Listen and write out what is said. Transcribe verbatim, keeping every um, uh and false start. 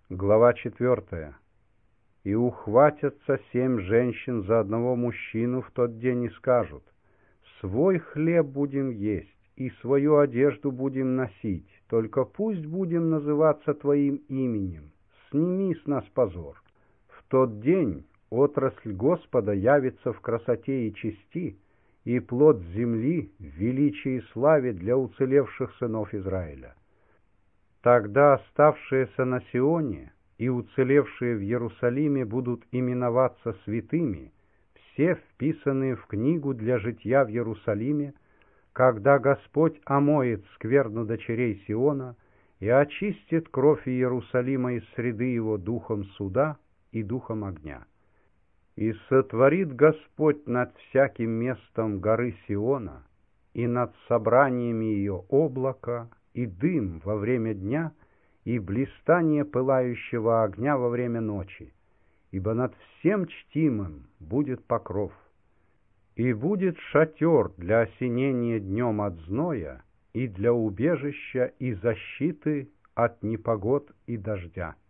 Глава четвертая. «И ухватятся семь женщин за одного мужчину в тот день и скажут: свой хлеб будем есть и свою одежду будем носить, только пусть будем называться Твоим именем, сними с нас позор. В тот день отрасль Господа явится в красоте и чести, и плод земли в величии и славе для уцелевших сынов Израиля. Тогда оставшиеся на Сионе и уцелевшие в Иерусалиме будут именоваться святыми, все вписанные в книгу для житья в Иерусалиме, когда Господь омоет скверну дочерей Сиона и очистит кровь Иерусалима из среды его духом суда и духом огня. И сотворит Господь над всяким местом горы Сиона и над собраниями ее облако и дым во время дня, и блистание пылающего огня во время ночи, ибо над всем чтимым будет покров. И будет шатер для осенения днем от зноя и для убежища и защиты от непогод и дождя.